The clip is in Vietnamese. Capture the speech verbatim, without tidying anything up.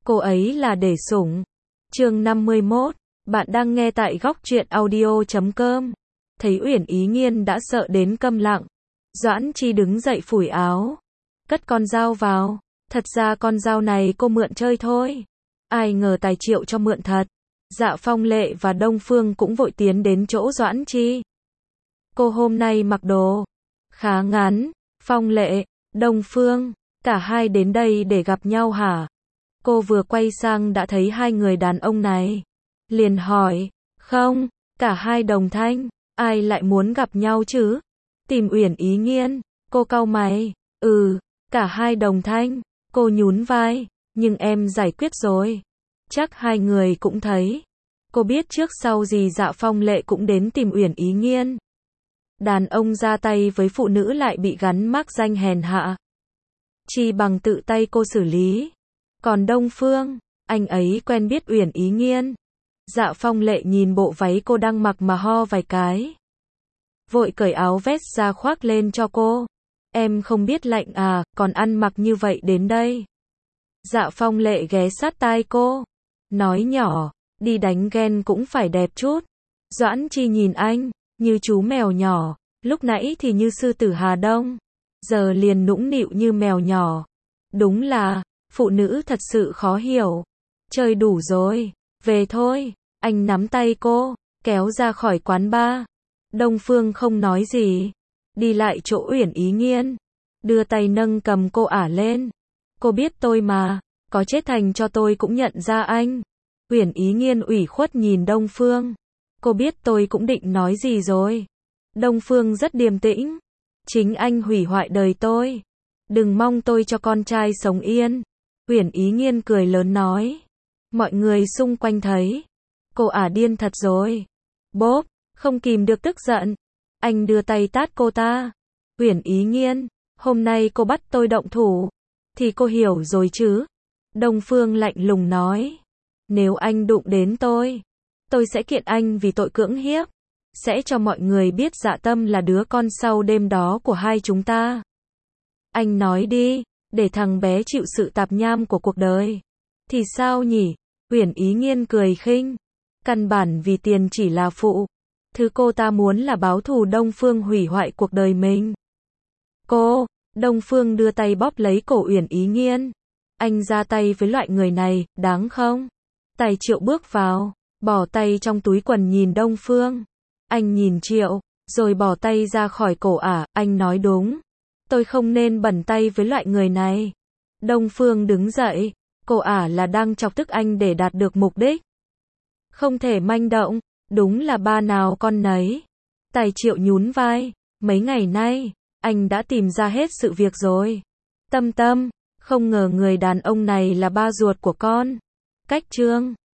cô ấy là để sủng. Chương năm mươi mốt, bạn đang nghe tại góc truyện audio chấm com. Thấy Uyển Ý Nghiên đã sợ đến câm lặng. Doãn Chi đứng dậy phủi áo. Cất con dao vào. Thật ra con dao này cô mượn chơi thôi. Ai ngờ Tài Triệu cho mượn thật. Dạ Phong Lệ và Đông Phương cũng vội tiến đến chỗ Doãn Chi. Cô hôm nay mặc đồ khá ngắn. Phong Lệ, Đông Phương, cả hai đến đây để gặp nhau hả? Cô vừa quay sang đã thấy hai người đàn ông này. Liền hỏi, không, cả hai đồng thanh, ai lại muốn gặp nhau chứ? Tìm Uyển Ý Nghiên, cô cau mày, ừ, cả hai đồng thanh, cô nhún vai, nhưng em giải quyết rồi. Chắc hai người cũng thấy. Cô biết trước sau gì Dạ Phong Lệ cũng đến tìm Uyển Ý Nghiên. Đàn ông ra tay với phụ nữ lại bị gắn mác danh hèn hạ. Chi bằng tự tay cô xử lý. Còn Đông Phương, anh ấy quen biết Uyển Ý Nghiên. Dạ Phong Lệ nhìn bộ váy cô đang mặc mà ho vài cái. Vội cởi áo vest ra khoác lên cho cô. Em không biết lạnh à, còn ăn mặc như vậy đến đây. Dạ Phong Lệ ghé sát tai cô. Nói nhỏ, đi đánh ghen cũng phải đẹp chút. Doãn Chi nhìn anh, như chú mèo nhỏ, lúc nãy thì như sư tử Hà Đông. Giờ liền nũng nịu như mèo nhỏ. Đúng là, phụ nữ thật sự khó hiểu. Chơi đủ rồi, về thôi. Anh nắm tay cô, kéo ra khỏi quán bar. Đông Phương không nói gì. Đi lại chỗ Uyển Ý Nghiên. Đưa tay nâng cầm cô ả lên. Cô biết tôi mà, có chết thành cho tôi cũng nhận ra anh. Uyển Ý Nghiên ủy khuất nhìn Đông Phương. Cô biết tôi cũng định nói gì rồi. Đông Phương rất điềm tĩnh. Chính anh hủy hoại đời tôi. Đừng mong tôi cho con trai sống yên. Uyển Ý Nghiên cười lớn nói. Mọi người xung quanh thấy. Cô ả điên thật rồi. Bốp, không kìm được tức giận. Anh đưa tay tát cô ta. Uyển Ý Nghiên, hôm nay cô bắt tôi động thủ. Thì cô hiểu rồi chứ. Đông Phương lạnh lùng nói. Nếu anh đụng đến tôi, tôi sẽ kiện anh vì tội cưỡng hiếp. Sẽ cho mọi người biết Dạ Tâm là đứa con sau đêm đó của hai chúng ta. Anh nói đi, để thằng bé chịu sự tạp nham của cuộc đời. Thì sao nhỉ? Uyển Ý Nghiên cười khinh. Căn bản vì tiền chỉ là phụ. Thứ cô ta muốn là báo thù Đông Phương hủy hoại cuộc đời mình. Cô, Đông Phương đưa tay bóp lấy cổ Uyển Ý Nghiên. Anh ra tay với loại người này, đáng không? Tài Triệu bước vào, bỏ tay trong túi quần nhìn Đông Phương. Anh nhìn Triệu, rồi bỏ tay ra khỏi cổ ả, anh nói đúng. Tôi không nên bẩn tay với loại người này. Đông Phương đứng dậy, cô ả là đang chọc tức anh để đạt được mục đích. Không thể manh động, đúng là ba nào con nấy. Tài Triệu nhún vai, mấy ngày nay, anh đã tìm ra hết sự việc rồi. Tâm Tâm, không ngờ người đàn ông này là ba ruột của con. Cách Trương.